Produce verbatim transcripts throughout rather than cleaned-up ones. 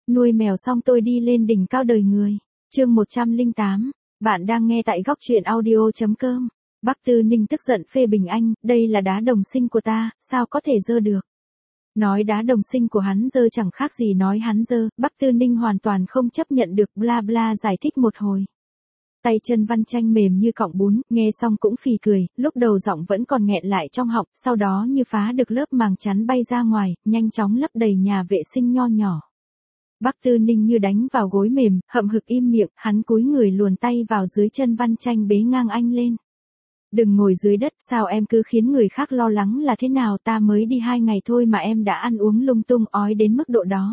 Nuôi mèo xong tôi đi lên đỉnh cao đời người. Chương một trăm lẻ tám. Bạn đang nghe tại góc truyện audio chấm com. Bắc Tư Ninh tức giận phê bình anh, đây là đá đồng sinh của ta, sao có thể dơ được. Nói đá đồng sinh của hắn dơ chẳng khác gì nói hắn dơ, Bắc Tư Ninh hoàn toàn không chấp nhận được, bla bla giải thích một hồi. Tay chân Văn Tranh mềm như cọng bún, nghe xong cũng phì cười, lúc đầu giọng vẫn còn nghẹn lại trong họng, sau đó như phá được lớp màng chắn bay ra ngoài, nhanh chóng lấp đầy nhà vệ sinh nho nhỏ. Bắc Tư Ninh như đánh vào gối mềm, hậm hực im miệng, hắn cúi người luồn tay vào dưới chân Văn Tranh bế ngang anh lên. Đừng ngồi dưới đất, sao em cứ khiến người khác lo lắng là thế nào, ta mới đi hai ngày thôi mà em đã ăn uống lung tung ói đến mức độ đó.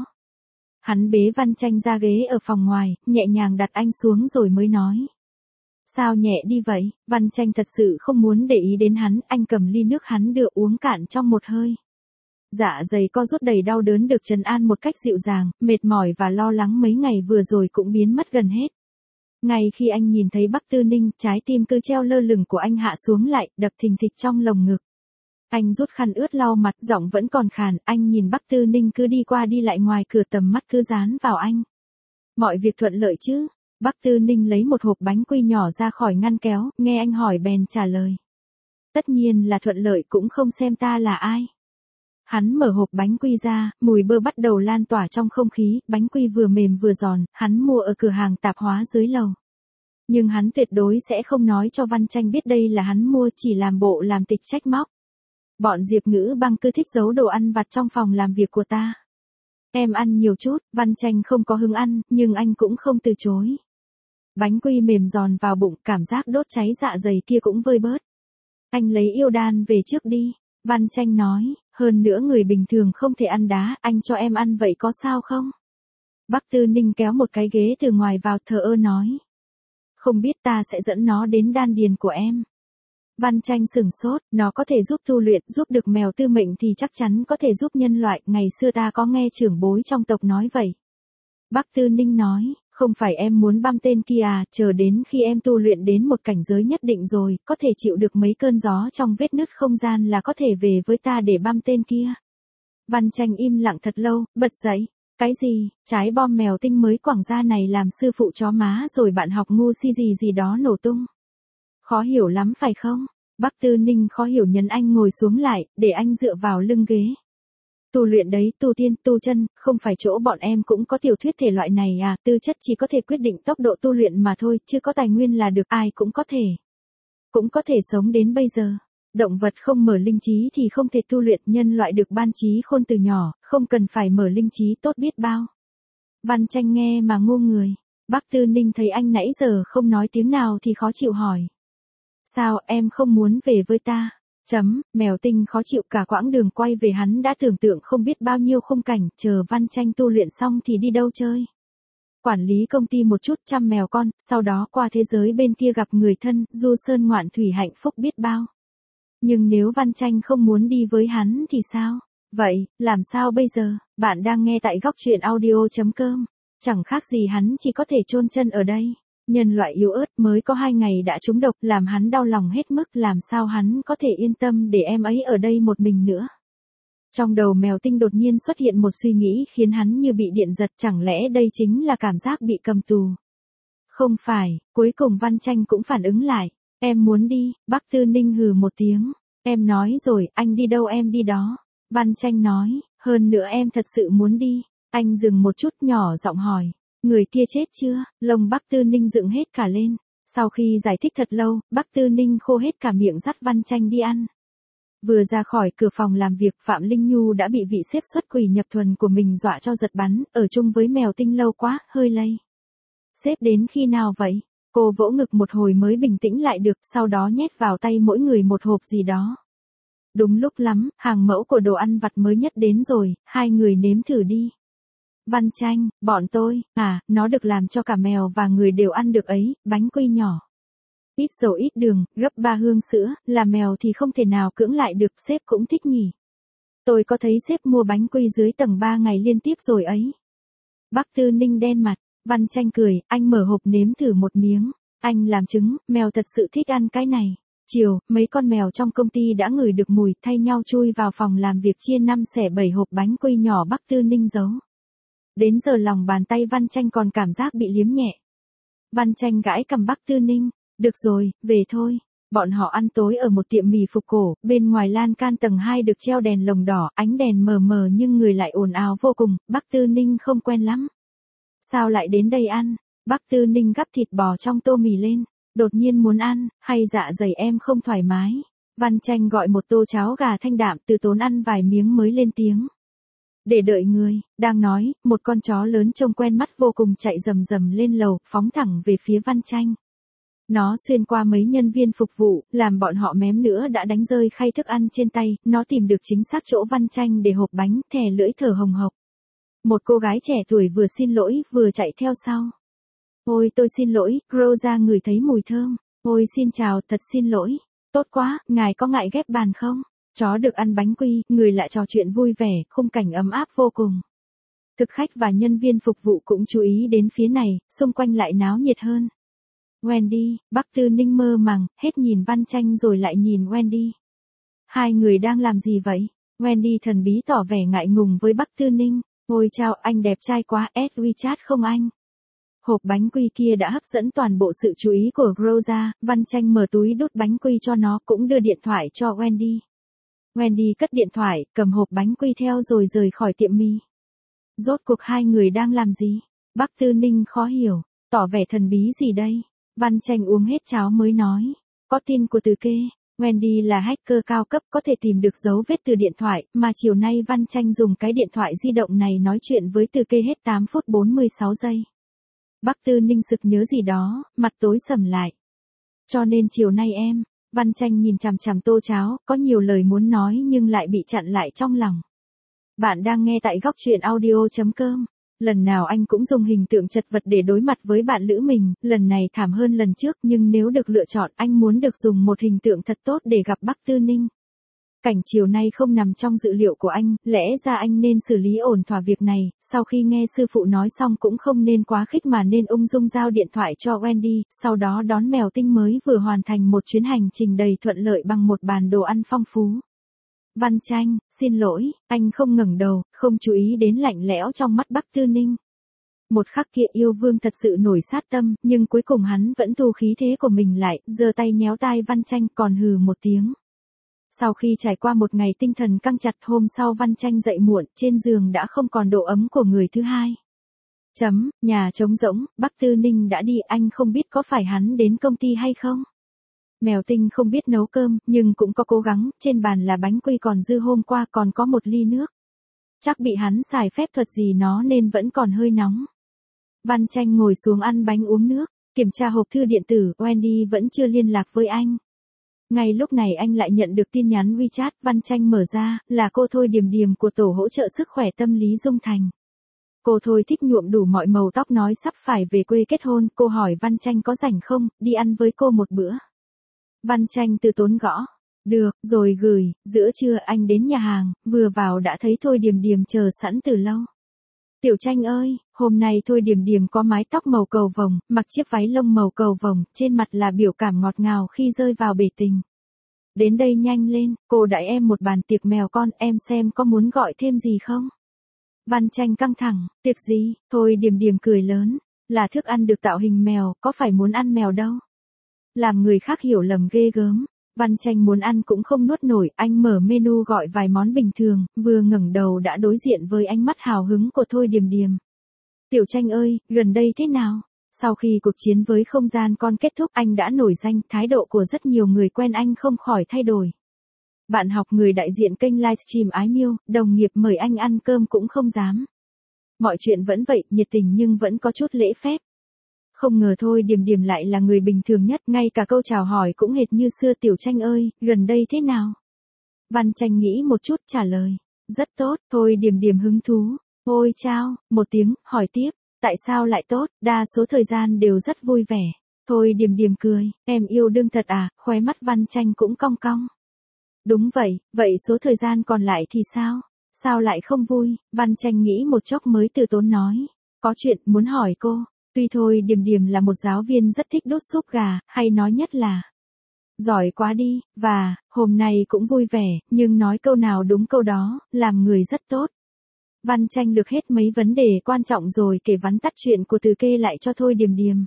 Hắn bế Văn Tranh ra ghế ở phòng ngoài, nhẹ nhàng đặt anh xuống rồi mới nói. Sao nhẹ đi vậy, Văn Tranh thật sự không muốn để ý đến hắn, anh cầm ly nước hắn đưa uống cạn trong một hơi. Dạ dày co rút đầy đau đớn được trấn an một cách dịu dàng, mệt mỏi và lo lắng mấy ngày vừa rồi cũng biến mất gần hết. Ngay khi anh nhìn thấy Bắc Tư Ninh, trái tim cứ treo lơ lửng của anh hạ xuống lại, đập thình thịch trong lồng ngực. Anh rút khăn ướt lau mặt, giọng vẫn còn khàn, anh nhìn Bắc Tư Ninh cứ đi qua đi lại ngoài cửa, tầm mắt cứ dán vào anh. Mọi việc thuận lợi chứ? Bắc Tư Ninh lấy một hộp bánh quy nhỏ ra khỏi ngăn kéo, nghe anh hỏi bèn trả lời. Tất nhiên là thuận lợi, cũng không xem ta là ai. Hắn mở hộp bánh quy ra, mùi bơ bắt đầu lan tỏa trong không khí, bánh quy vừa mềm vừa giòn, hắn mua ở cửa hàng tạp hóa dưới lầu. Nhưng hắn tuyệt đối sẽ không nói cho Văn Tranh biết đây là hắn mua, chỉ làm bộ làm tịch trách móc. Bọn Diệp Ngữ Băng cứ thích giấu đồ ăn vặt trong phòng làm việc của ta. Em ăn nhiều chút, Văn Tranh không có hứng ăn, nhưng anh cũng không từ chối. Bánh quy mềm giòn vào bụng, cảm giác đốt cháy dạ dày kia cũng vơi bớt. Anh lấy yêu đan về trước đi, Văn Tranh nói, hơn nữa người bình thường không thể ăn đá, anh cho em ăn vậy có sao không? Bắc Tư Ninh kéo một cái ghế từ ngoài vào, thờ ơ nói. Không biết, ta sẽ dẫn nó đến đan điền của em. Văn Tranh sửng sốt, nó có thể giúp tu luyện, giúp được mèo tư mệnh thì chắc chắn có thể giúp nhân loại, ngày xưa ta có nghe trưởng bối trong tộc nói vậy. Bắc Tư Ninh nói, không phải em muốn băm tên kia à, chờ đến khi em tu luyện đến một cảnh giới nhất định rồi, có thể chịu được mấy cơn gió trong vết nứt không gian là có thể về với ta để băm tên kia. Văn Tranh im lặng thật lâu, bật dậy. Cái gì, trái bom mèo tinh mới quảng ra này làm sư phụ chó má rồi bạn học ngu si gì gì đó nổ tung. Khó hiểu lắm phải không? Bắc Tư Ninh khó hiểu nhấn anh ngồi xuống lại, để anh dựa vào lưng ghế. Tu luyện đấy, tu tiên, tu chân, không phải chỗ bọn em cũng có tiểu thuyết thể loại này à, tư chất chỉ có thể quyết định tốc độ tu luyện mà thôi, chứ có tài nguyên là được, ai cũng có thể. Cũng có thể sống đến bây giờ. Động vật không mở linh trí thì không thể tu luyện, nhân loại được ban trí khôn từ nhỏ, không cần phải mở linh trí tốt biết bao. Văn Tranh nghe mà ngu người. Bắc Tư Ninh thấy anh nãy giờ không nói tiếng nào thì khó chịu hỏi. Sao em không muốn về với ta? Chấm, mèo tinh khó chịu, cả quãng đường quay về hắn đã tưởng tượng không biết bao nhiêu khung cảnh, chờ Văn Tranh tu luyện xong thì đi đâu chơi. Quản lý công ty một chút, chăm mèo con, sau đó qua thế giới bên kia gặp người thân, du sơn ngoạn thủy, hạnh phúc biết bao. Nhưng nếu Văn Tranh không muốn đi với hắn thì sao? Vậy, làm sao bây giờ? Bạn đang nghe tại góc truyện audio chấm com. Chẳng khác gì hắn chỉ có thể chôn chân ở đây. Nhân loại yếu ớt mới có hai ngày đã trúng độc, làm hắn đau lòng hết mức, làm sao hắn có thể yên tâm để em ấy ở đây một mình nữa. Trong đầu mèo tinh đột nhiên xuất hiện một suy nghĩ khiến hắn như bị điện giật, chẳng lẽ đây chính là cảm giác bị cầm tù? Không phải, cuối cùng Văn Tranh cũng phản ứng lại. Em muốn đi, Bắc Tư Ninh hừ một tiếng. Em nói rồi, anh đi đâu em đi đó. Văn Tranh nói, hơn nữa em thật sự muốn đi. Anh dừng một chút, nhỏ giọng hỏi. Người kia chết chưa? Lông Bắc Tư Ninh dựng hết cả lên. Sau khi giải thích thật lâu, Bắc Tư Ninh khô hết cả miệng dắt Văn Tranh đi ăn. Vừa ra khỏi cửa phòng làm việc, Phạm Linh Nhu đã bị vị sếp xuất quỷ nhập thuần của mình dọa cho giật bắn, ở chung với mèo tinh lâu quá, hơi lây. Sếp đến khi nào vậy? Cô vỗ ngực một hồi mới bình tĩnh lại được, sau đó nhét vào tay mỗi người một hộp gì đó. Đúng lúc lắm, hàng mẫu của đồ ăn vặt mới nhất đến rồi, hai người nếm thử đi. Văn Tranh, bọn tôi, à, nó được làm cho cả mèo và người đều ăn được ấy, bánh quy nhỏ. Ít dầu ít đường, gấp ba hương sữa, là mèo thì không thể nào cưỡng lại được, sếp cũng thích nhỉ. Tôi có thấy sếp mua bánh quy dưới tầng ba ngày liên tiếp rồi ấy. Bắc Tư Ninh đen mặt, Văn Tranh cười, anh mở hộp nếm thử một miếng. Anh làm chứng, mèo thật sự thích ăn cái này. Chiều, mấy con mèo trong công ty đã ngửi được mùi, thay nhau chui vào phòng làm việc chia năm xẻ bảy hộp bánh quy nhỏ Bắc Tư Ninh giấu. Đến giờ lòng bàn tay Văn Tranh còn cảm giác bị liếm nhẹ. Văn Tranh gãi cầm Bắc Tư Ninh, được rồi, về thôi. Bọn họ ăn tối ở một tiệm mì phục cổ, bên ngoài lan can tầng hai được treo đèn lồng đỏ, ánh đèn mờ mờ nhưng người lại ồn ào vô cùng, Bắc Tư Ninh không quen lắm. Sao lại đến đây ăn? Bắc Tư Ninh gắp thịt bò trong tô mì lên, đột nhiên muốn ăn, hay dạ dày em không thoải mái. Văn Tranh gọi một tô cháo gà thanh đạm, từ tốn ăn vài miếng mới lên tiếng. Để đợi người, đang nói, một con chó lớn trông quen mắt vô cùng chạy rầm rầm lên lầu, phóng thẳng về phía Văn Tranh. Nó xuyên qua mấy nhân viên phục vụ, làm bọn họ mém nữa đã đánh rơi khay thức ăn trên tay, nó tìm được chính xác chỗ Văn Tranh để hộp bánh, thè lưỡi thở hồng hộc. Một cô gái trẻ tuổi vừa xin lỗi, vừa chạy theo sau. Ôi tôi xin lỗi, Rosa ngửi thấy mùi thơm. Ôi xin chào, thật xin lỗi. Tốt quá, ngài có ngại ghép bàn không? Chó được ăn bánh quy, người lại trò chuyện vui vẻ, khung cảnh ấm áp vô cùng. Thực khách và nhân viên phục vụ cũng chú ý đến phía này, xung quanh lại náo nhiệt hơn. Wendy, Bắc Tư Ninh mơ màng, hết nhìn Văn Tranh rồi lại nhìn Wendy. Hai người đang làm gì vậy? Wendy thần bí tỏ vẻ ngại ngùng với Bắc Tư Ninh. Ôi chao, anh đẹp trai quá, add WeChat không anh? Hộp bánh quy kia đã hấp dẫn toàn bộ sự chú ý của Rosa, Văn Tranh mở túi đút bánh quy cho nó cũng đưa điện thoại cho Wendy. Wendy cất điện thoại, cầm hộp bánh quy theo rồi rời khỏi tiệm mì. Rốt cuộc hai người đang làm gì? Bắc Tư Ninh khó hiểu, tỏ vẻ thần bí gì đây? Văn Tranh uống hết cháo mới nói. Có tin của Từ Kê. Wendy là hacker cao cấp có thể tìm được dấu vết từ điện thoại, mà chiều nay Văn Tranh dùng cái điện thoại di động này nói chuyện với Từ Kê hết tám phút bốn mươi sáu giây. Bắc Tư Ninh sực nhớ gì đó, mặt tối sầm lại. Cho nên chiều nay em, Văn Tranh nhìn chằm chằm tô cháo, có nhiều lời muốn nói nhưng lại bị chặn lại trong lòng. Bạn đang nghe tại góc truyện audio chấm com. Lần nào anh cũng dùng hình tượng chật vật để đối mặt với bạn lữ mình, lần này thảm hơn lần trước nhưng nếu được lựa chọn anh muốn được dùng một hình tượng thật tốt để gặp Bắc Tư Ninh. Cảnh chiều nay không nằm trong dự liệu của anh, lẽ ra anh nên xử lý ổn thỏa việc này, sau khi nghe sư phụ nói xong cũng không nên quá khích mà nên ung dung giao điện thoại cho Wendy, sau đó đón mèo tinh mới vừa hoàn thành một chuyến hành trình đầy thuận lợi bằng một bàn đồ ăn phong phú. Văn Tranh, xin lỗi, anh không ngẩng đầu, không chú ý đến lạnh lẽo trong mắt Bắc Tư Ninh. Một khắc kia yêu vương thật sự nổi sát tâm, nhưng cuối cùng hắn vẫn thu khí thế của mình lại, giơ tay nhéo tai Văn Tranh còn hừ một tiếng. Sau khi trải qua một ngày tinh thần căng chặt hôm sau Văn Tranh dậy muộn, trên giường đã không còn độ ấm của người thứ hai. Chấm, nhà trống rỗng, Bắc Tư Ninh đã đi, anh không biết có phải hắn đến công ty hay không? Mèo tinh không biết nấu cơm, nhưng cũng có cố gắng, trên bàn là bánh quy còn dư hôm qua còn có một ly nước. Chắc bị hắn xài phép thuật gì nó nên vẫn còn hơi nóng. Văn Tranh ngồi xuống ăn bánh uống nước, kiểm tra hộp thư điện tử, Wendy vẫn chưa liên lạc với anh. Ngay lúc này anh lại nhận được tin nhắn WeChat, Văn Tranh mở ra, là cô Thôi Điềm Điềm của tổ hỗ trợ sức khỏe tâm lý Dung Thành. Cô Thôi thích nhuộm đủ mọi màu tóc nói sắp phải về quê kết hôn, cô hỏi Văn Tranh có rảnh không, đi ăn với cô một bữa. Văn Tranh từ tốn gõ. Được, rồi gửi, giữa trưa anh đến nhà hàng, vừa vào đã thấy Thôi Điềm Điềm chờ sẵn từ lâu. Tiểu Tranh ơi, hôm nay Thôi Điềm Điềm có mái tóc màu cầu vồng, mặc chiếc váy lông màu cầu vồng, trên mặt là biểu cảm ngọt ngào khi rơi vào bể tình. Đến đây nhanh lên, cô đãi em một bàn tiệc mèo con, em xem có muốn gọi thêm gì không? Văn Tranh căng thẳng, tiệc gì? Thôi Điềm Điềm cười lớn, là thức ăn được tạo hình mèo, có phải muốn ăn mèo đâu? Làm người khác hiểu lầm ghê gớm. Văn Tranh muốn ăn cũng không nuốt nổi, anh mở menu gọi vài món bình thường, vừa ngẩng đầu đã đối diện với ánh mắt hào hứng của Thôi Điềm Điềm. Tiểu Tranh ơi, gần đây thế nào? Sau khi cuộc chiến với không gian con kết thúc anh đã nổi danh, thái độ của rất nhiều người quen anh không khỏi thay đổi. Bạn học người đại diện kênh livestream Ái Miêu, đồng nghiệp mời anh ăn cơm cũng không dám. Mọi chuyện vẫn vậy, nhiệt tình nhưng vẫn có chút lễ phép. Không ngờ Thôi Điềm Điềm lại là người bình thường nhất, ngay cả câu chào hỏi cũng hệt như xưa. Tiểu Tranh ơi, gần đây thế nào? Văn Tranh nghĩ một chút trả lời. Rất tốt, Thôi Điềm Điềm hứng thú. Ôi chao, một tiếng, hỏi tiếp. Tại sao lại tốt, đa số thời gian đều rất vui vẻ. Thôi Điềm Điềm cười, em yêu đương thật à, khóe mắt Văn Tranh cũng cong cong. Đúng vậy, vậy số thời gian còn lại thì sao? Sao lại không vui? Văn Tranh nghĩ một chốc mới từ tốn nói. Có chuyện muốn hỏi cô. Tuy Thôi Điềm Điềm là một giáo viên rất thích đốt súp gà, hay nói nhất là giỏi quá đi, và hôm nay cũng vui vẻ, nhưng nói câu nào đúng câu đó, làm người rất tốt. Văn Tranh lược hết mấy vấn đề quan trọng rồi kể vắn tắt chuyện của Từ Kê lại cho Thôi Điềm Điềm.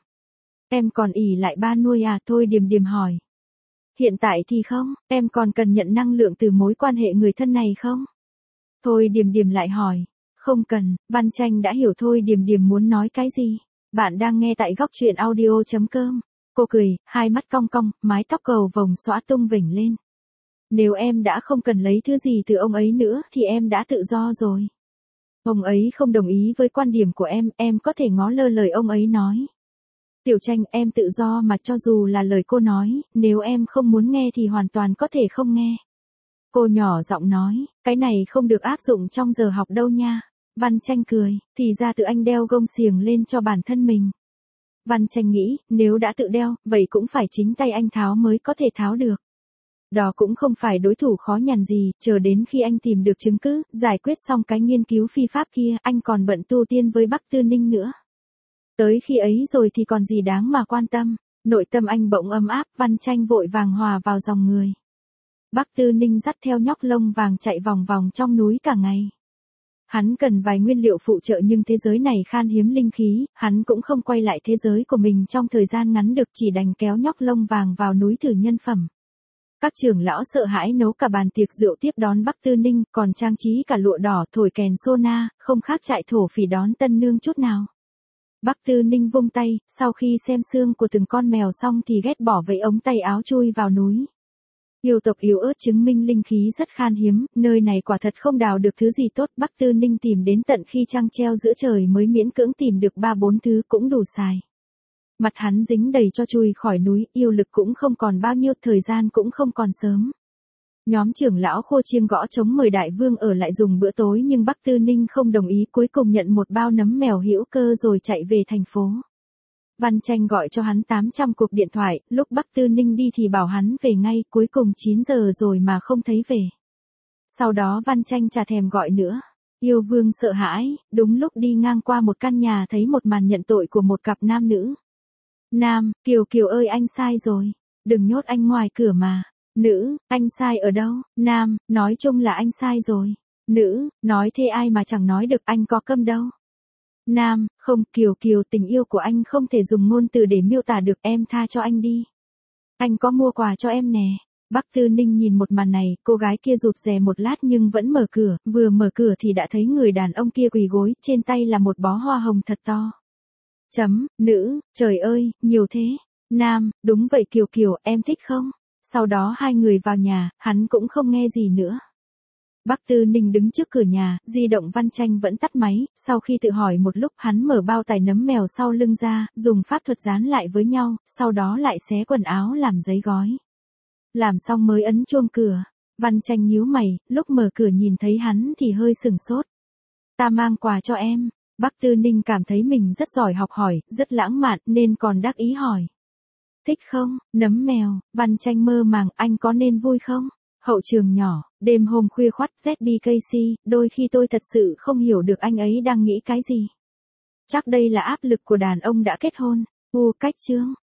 Em còn ỷ lại ba nuôi à? Thôi Điềm Điềm hỏi. Hiện tại thì không, em còn cần nhận năng lượng từ mối quan hệ người thân này không? Thôi Điềm Điềm lại hỏi. Không cần, Văn Tranh đã hiểu Thôi Điềm Điềm muốn nói cái gì. Bạn đang nghe tại góc truyện audio.com. Cô cười, hai mắt cong cong, mái tóc cầu vồng xõa tung vểnh lên. Nếu em đã không cần lấy thứ gì từ ông ấy nữa thì em đã tự do rồi. Ông ấy không đồng ý với quan điểm của em, em có thể ngó lơ lời ông ấy nói. Tiểu Tranh, em tự do mà, cho dù là lời cô nói, nếu em không muốn nghe thì hoàn toàn có thể không nghe. Cô nhỏ giọng nói, cái này không được áp dụng trong giờ học đâu nha. Văn Tranh cười, thì ra tự anh đeo gông xiềng lên cho bản thân mình. Văn Tranh nghĩ, nếu đã tự đeo, vậy cũng phải chính tay anh tháo mới có thể tháo được. Đó cũng không phải đối thủ khó nhằn gì, chờ đến khi anh tìm được chứng cứ, giải quyết xong cái nghiên cứu phi pháp kia, anh còn bận tu tiên với Bắc Tư Ninh nữa. Tới khi ấy rồi thì còn gì đáng mà quan tâm, nội tâm anh bỗng ấm áp, Văn Tranh vội vàng hòa vào dòng người. Bắc Tư Ninh dắt theo nhóc lông vàng chạy vòng vòng trong núi cả ngày. Hắn cần vài nguyên liệu phụ trợ nhưng thế giới này khan hiếm linh khí, hắn cũng không quay lại thế giới của mình trong thời gian ngắn được, chỉ đành kéo nhóc lông vàng vào núi thử nhân phẩm. Các trưởng lão sợ hãi nấu cả bàn tiệc rượu tiếp đón Bắc Tư Ninh, còn trang trí cả lụa đỏ, thổi kèn sô na, không khác trại thổ phỉ đón tân nương chút nào. Bắc Tư Ninh vung tay, sau khi xem xương của từng con mèo xong thì ghét bỏ vẫy ống tay áo chui vào núi. Yêu tộc yếu ớt chứng minh linh khí rất khan hiếm, nơi này quả thật không đào được thứ gì tốt. Bắc Tư Ninh tìm đến tận khi trăng treo giữa trời mới miễn cưỡng tìm được ba bốn thứ cũng đủ xài. Mặt hắn dính đầy cho chui khỏi núi, yêu lực cũng không còn bao nhiêu, thời gian cũng không còn sớm. Nhóm trưởng lão khô chiêng gõ trống mời đại vương ở lại dùng bữa tối nhưng Bắc Tư Ninh không đồng ý, cuối cùng nhận một bao nấm mèo hữu cơ rồi chạy về thành phố. Văn Tranh gọi cho hắn tám trăm cuộc điện thoại, lúc Bắc Tư Ninh đi thì bảo hắn về ngay, cuối cùng chín giờ rồi mà không thấy về. Sau đó Văn Tranh chả thèm gọi nữa. Yêu vương sợ hãi, đúng lúc đi ngang qua một căn nhà thấy một màn nhận tội của một cặp nam nữ. Nam, Kiều Kiều ơi anh sai rồi, đừng nhốt anh ngoài cửa mà. Nữ, anh sai ở đâu? Nam, nói chung là anh sai rồi. Nữ, nói thế ai mà chẳng nói được, anh có câm đâu. Nam, không, Kiều Kiều, tình yêu của anh không thể dùng ngôn từ để miêu tả được, em tha cho anh đi. Anh có mua quà cho em nè. Bắc Tư Ninh nhìn một màn này, cô gái kia rụt rè một lát nhưng vẫn mở cửa, vừa mở cửa thì đã thấy người đàn ông kia quỳ gối, trên tay là một bó hoa hồng thật to. Chấm, nữ, trời ơi, nhiều thế. Nam, đúng vậy Kiều Kiều, em thích không? Sau đó hai người vào nhà, hắn cũng không nghe gì nữa. Bắc Tư Ninh đứng trước cửa nhà, di động Văn Tranh vẫn tắt máy, sau khi tự hỏi một lúc hắn mở bao tải nấm mèo sau lưng ra, dùng pháp thuật dán lại với nhau, sau đó lại xé quần áo làm giấy gói. Làm xong mới ấn chuông cửa, Văn Tranh nhíu mày, lúc mở cửa nhìn thấy hắn thì hơi sừng sốt. Ta mang quà cho em. Bắc Tư Ninh cảm thấy mình rất giỏi học hỏi, rất lãng mạn nên còn đắc ý hỏi. Thích không? Nấm mèo. Văn Tranh mơ màng, anh có nên vui không? Hậu trường nhỏ, đêm hôm khuya khoắt Z B K C, đôi khi tôi thật sự không hiểu được anh ấy đang nghĩ cái gì. Chắc đây là áp lực của đàn ông đã kết hôn. U cách chương.